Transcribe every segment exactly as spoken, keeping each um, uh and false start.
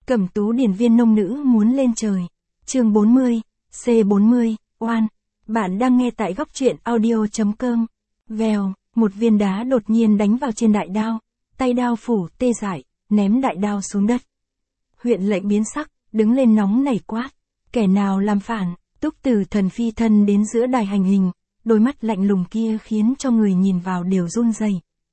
Cẩm Tú điển viên nông nữ muốn lên trời. Chương bốn mươi, C bốn mươi, oan. Bạn đang nghe tại góc truyện audio chấm com. Vèo, một viên đá đột nhiên đánh vào trên đại đao, tay đao phủ tê dại, ném đại đao xuống đất. Huyện lệnh biến sắc, đứng lên nóng nảy quát. Kẻ nào làm phản? Túc Từ Thần phi thân đến giữa đài hành hình, đôi mắt lạnh lùng kia khiến cho người nhìn vào đều run rẩy.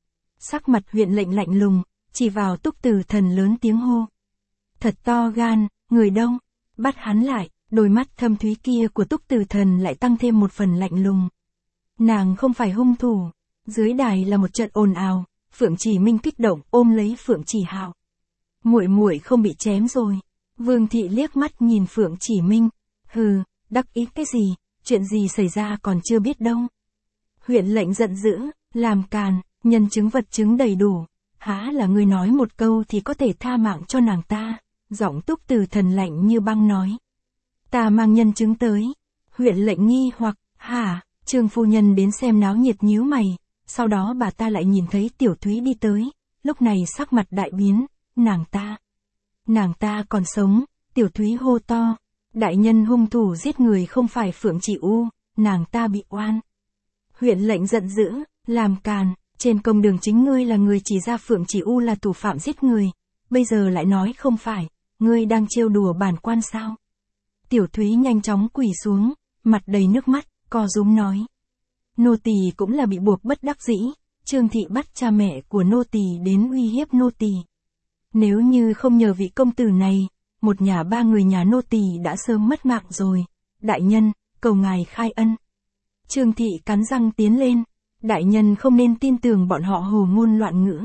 Sắc mặt huyện lệnh lạnh lùng, chỉ vào Túc Từ Thần lớn tiếng hô. Thật to gan, người đông, bắt hắn lại. Đôi mắt thâm thúy kia của Túc Từ Thần lại tăng thêm một phần lạnh lùng. Nàng không phải hung thủ. Dưới đài là một trận ồn ào, Phượng Chỉ Minh kích động ôm lấy Phượng Chỉ Hạo. Muội muội không bị chém rồi. Vương thị liếc mắt nhìn Phượng Chỉ Minh, hừ, đắc ý cái gì, chuyện gì xảy ra còn chưa biết đâu. Huyện lệnh giận dữ, làm càn, nhân chứng vật chứng đầy đủ, há là ngươi nói một câu thì có thể tha mạng cho nàng ta. Giọng Túc Từ Thần lạnh như băng nói. Ta mang nhân chứng tới. Huyện lệnh nghi hoặc, hả, Trương phu nhân đến xem náo nhiệt nhíu mày, sau đó bà ta lại nhìn thấy Tiểu Thúy đi tới, lúc này sắc mặt đại biến, nàng ta. Nàng ta còn sống, Tiểu Thúy hô to, đại nhân hung thủ giết người không phải Phượng Chỉ U, nàng ta bị oan. Huyện lệnh giận dữ, làm càn, trên công đường chính ngươi là người chỉ ra Phượng Chỉ U là thủ phạm giết người, bây giờ lại nói không phải, ngươi đang trêu đùa bản quan sao? Tiểu Thúy nhanh chóng quỳ xuống, mặt đầy nước mắt, co rúm nói. Nô tỳ cũng là bị buộc bất đắc dĩ, Trương thị bắt cha mẹ của nô tỳ đến uy hiếp nô tỳ. Nếu như không nhờ vị công tử này, một nhà ba người nhà nô tỳ đã sớm mất mạng rồi. Đại nhân, cầu ngài khai ân. Trương thị cắn răng tiến lên, đại nhân không nên tin tưởng bọn họ hồ ngôn loạn ngữ.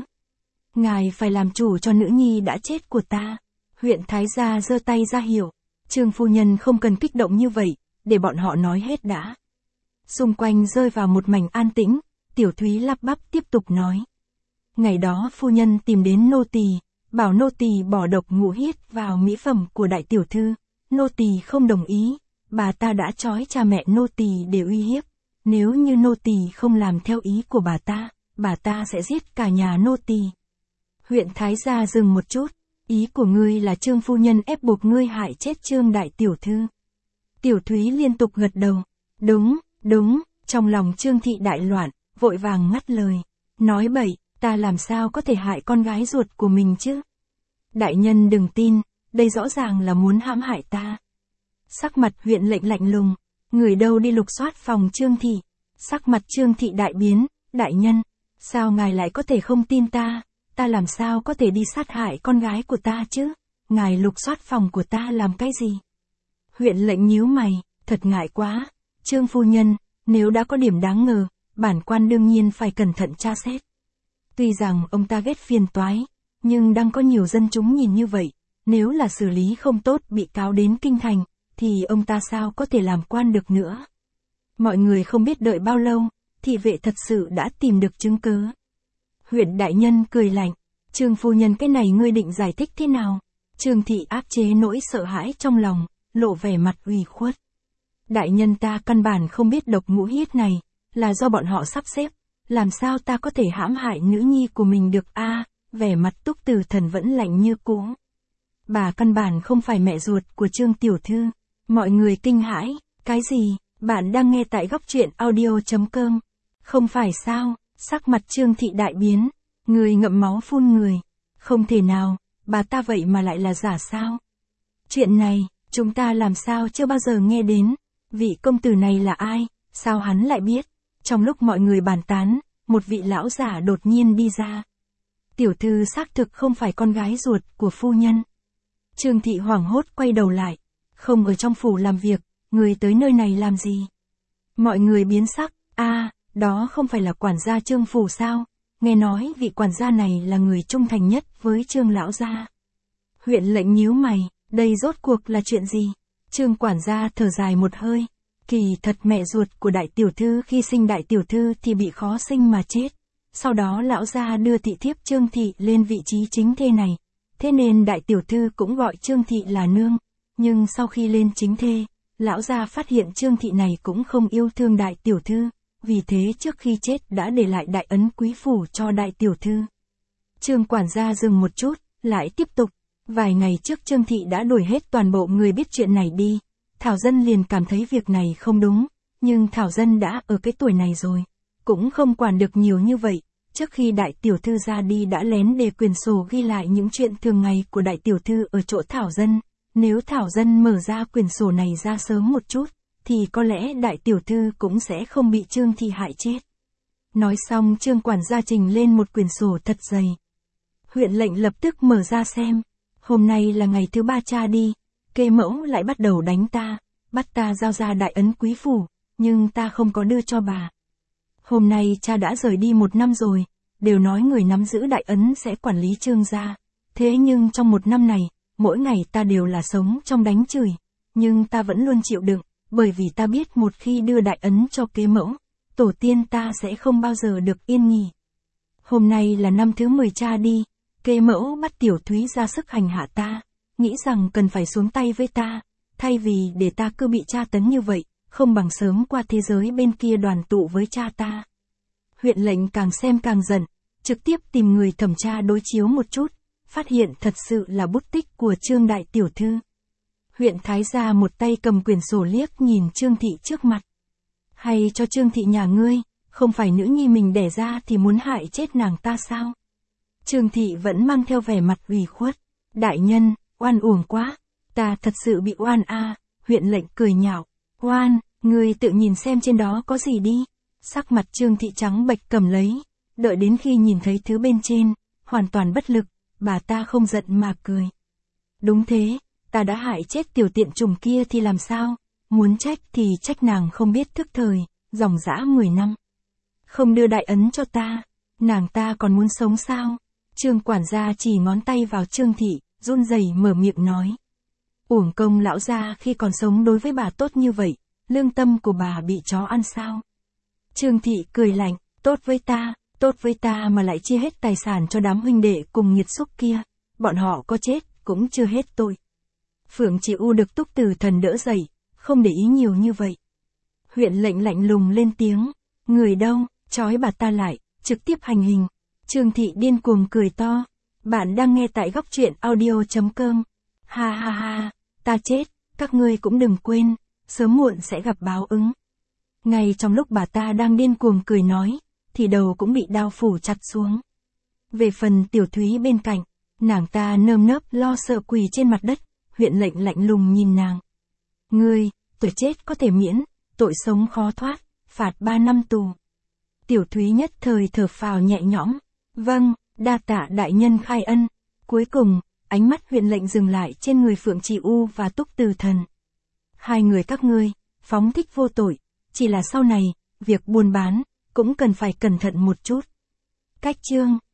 Ngài phải làm chủ cho nữ nhi đã chết của ta. Huyện Thái gia giơ tay ra hiệu. Trương phu nhân không cần kích động như vậy, để bọn họ nói hết đã. Xung quanh rơi vào một mảnh an tĩnh, Tiểu Thúy lắp bắp tiếp tục nói. Ngày đó phu nhân tìm đến nô tỳ, bảo nô tỳ bỏ độc ngũ hiết vào mỹ phẩm của đại tiểu thư, nô tỳ không đồng ý, bà ta đã trói cha mẹ nô tỳ để uy hiếp, nếu như nô tỳ không làm theo ý của bà ta, bà ta sẽ giết cả nhà nô tỳ. Huyện Thái gia dừng một chút. Ý của ngươi là Trương phu nhân ép buộc ngươi hại chết Trương đại tiểu thư. Tiểu Thúy liên tục gật đầu. Đúng, đúng, trong lòng Trương thị đại loạn, vội vàng ngắt lời. Nói bậy, ta làm sao có thể hại con gái ruột của mình chứ? Đại nhân đừng tin, đây rõ ràng là muốn hãm hại ta. Sắc mặt huyện lệnh lạnh lùng, người đâu đi lục soát phòng Trương thị. Sắc mặt Trương thị đại biến, đại nhân, sao ngài lại có thể không tin ta? Ta làm sao có thể đi sát hại con gái của ta chứ? Ngài lục soát phòng của ta làm cái gì? Huyện lệnh nhíu mày, thật ngại quá. Trương phu nhân, nếu đã có điểm đáng ngờ, bản quan đương nhiên phải cẩn thận tra xét. Tuy rằng ông ta ghét phiền toái, nhưng đang có nhiều dân chúng nhìn như vậy, nếu là xử lý không tốt bị cáo đến kinh thành, thì ông ta sao có thể làm quan được nữa? Mọi người không biết đợi bao lâu, thị vệ thật sự đã tìm được chứng cứ. Huyện đại nhân cười lạnh, Trương phu nhân cái này ngươi định giải thích thế nào? Trương thị áp chế nỗi sợ hãi trong lòng, lộ vẻ mặt ủy khuất. Đại nhân ta căn bản không biết độc ngũ hiết này, là do bọn họ sắp xếp, làm sao ta có thể hãm hại nữ nhi của mình được a? À, vẻ mặt Túc Từ Thần vẫn lạnh như cũ. Bà căn bản không phải mẹ ruột của Trương tiểu thư. Mọi người kinh hãi, cái gì? Bạn đang nghe tại góc truyện audio chấm com. Không phải sao? Sắc mặt Trương thị đại biến, người ngậm máu phun người. Không thể nào, bà ta vậy mà lại là giả sao? Chuyện này, chúng ta làm sao chưa bao giờ nghe đến? Vị công tử này là ai? Sao hắn lại biết? Trong lúc mọi người bàn tán, một vị lão giả đột nhiên đi ra. Tiểu thư xác thực không phải con gái ruột của phu nhân. Trương thị hoảng hốt quay đầu lại. Không ở trong phủ làm việc, người tới nơi này làm gì? Mọi người biến sắc, a à, đó không phải là quản gia Trương phủ sao? Nghe nói vị quản gia này là người trung thành nhất với Trương lão gia. Huyện lệnh nhíu mày, đây rốt cuộc là chuyện gì? Trương quản gia thở dài một hơi. Kỳ thật mẹ ruột của đại tiểu thư khi sinh đại tiểu thư thì bị khó sinh mà chết. Sau đó lão gia đưa thị thiếp Trương thị lên vị trí chính thê này. Thế nên đại tiểu thư cũng gọi Trương thị là nương. Nhưng sau khi lên chính thê, lão gia phát hiện Trương thị này cũng không yêu thương đại tiểu thư. Vì thế trước khi chết đã để lại đại ấn quý phủ cho đại tiểu thư. Trương quản gia dừng một chút, lại tiếp tục. Vài ngày trước Trương Thị đã đuổi hết toàn bộ người biết chuyện này đi. Thảo Dân liền cảm thấy việc này không đúng, nhưng Thảo Dân đã ở cái tuổi này rồi, cũng không quản được nhiều như vậy. Trước khi đại tiểu thư ra đi đã lén để quyển sổ ghi lại những chuyện thường ngày của đại tiểu thư ở chỗ Thảo Dân. Nếu Thảo Dân mở ra quyển sổ này ra sớm một chút, thì có lẽ đại tiểu thư cũng sẽ không bị Trương Thị hại chết. Nói xong Trương quản gia trình lên một quyển sổ thật dày. Huyện lệnh lập tức mở ra xem. Hôm nay là ngày thứ ba cha đi, Kê Mẫu lại bắt đầu đánh ta, bắt ta giao ra đại ấn quý phủ, nhưng ta không có đưa cho bà. Hôm nay cha đã rời đi một năm rồi, đều nói người nắm giữ đại ấn sẽ quản lý Trương gia. Thế nhưng trong một năm này, mỗi ngày ta đều là sống trong đánh chửi, nhưng ta vẫn luôn chịu đựng, bởi vì ta biết một khi đưa đại ấn cho Kê Mẫu, tổ tiên ta sẽ không bao giờ được yên nghỉ. Hôm nay là năm thứ mười cha đi, Kê Mẫu bắt Tiểu Thúy ra sức hành hạ ta, nghĩ rằng cần phải xuống tay với ta, thay vì để ta cứ bị tra tấn như vậy, không bằng sớm qua thế giới bên kia đoàn tụ với cha ta. Huyện lệnh càng xem càng giận, trực tiếp tìm người thẩm tra đối chiếu một chút, phát hiện thật sự là bút tích của Trương đại tiểu thư. Huyện thái gia một tay cầm quyển sổ liếc nhìn Trương Thị trước mặt. Hay cho Trương Thị nhà ngươi, không phải nữ nhi mình đẻ ra thì muốn hại chết nàng ta sao? Trương Thị vẫn mang theo vẻ mặt ủy khuất. Đại nhân, oan uổng quá, ta thật sự bị oan a. À. Huyện lệnh cười nhạo. Oan, ngươi tự nhìn xem trên đó có gì đi. Sắc mặt Trương Thị trắng bệch cầm lấy, đợi đến khi nhìn thấy thứ bên trên, hoàn toàn bất lực, bà ta không giận mà cười. Đúng thế, ta đã hại chết tiểu tiện trùng kia thì làm sao? Muốn trách thì trách nàng không biết thức thời, dòng dã mười năm. Không đưa đại ấn cho ta, nàng ta còn muốn sống sao? Trương quản gia chỉ ngón tay vào Trương Thị, run rẩy mở miệng nói. Uổng công lão gia khi còn sống đối với bà tốt như vậy, lương tâm của bà bị chó ăn sao? Trương Thị cười lạnh, tốt với ta, tốt với ta mà lại chia hết tài sản cho đám huynh đệ cùng nghiệt xúc kia, bọn họ có chết cũng chưa hết tội. Phượng Chỉ U được Túc Từ Thần đỡ dậy, không để ý nhiều như vậy. Huyện lệnh lạnh lùng lên tiếng, người đâu, trói bà ta lại, trực tiếp hành hình. Trương Thị điên cuồng cười to, bạn đang nghe tại góc truyện audio chấm com. Ha ha ha, ta chết, các ngươi cũng đừng quên, sớm muộn sẽ gặp báo ứng. Ngay trong lúc bà ta đang điên cuồng cười nói, thì đầu cũng bị đao phủ chặt xuống. Về phần Tiểu Thúy bên cạnh, nàng ta nơm nớp lo sợ quỳ trên mặt đất, huyện lệnh lạnh lùng nhìn nàng. Ngươi, tội chết có thể miễn, tội sống khó thoát, phạt ba năm tù. Tiểu Thúy nhất thời thở phào nhẹ nhõm. Vâng, đa tạ đại nhân khai ân. Cuối cùng, ánh mắt huyện lệnh dừng lại trên người Phượng Chỉ U và Túc Từ Thần. Hai người các ngươi, phóng thích vô tội, chỉ là sau này, việc buôn bán, cũng cần phải cẩn thận một chút. Cách chương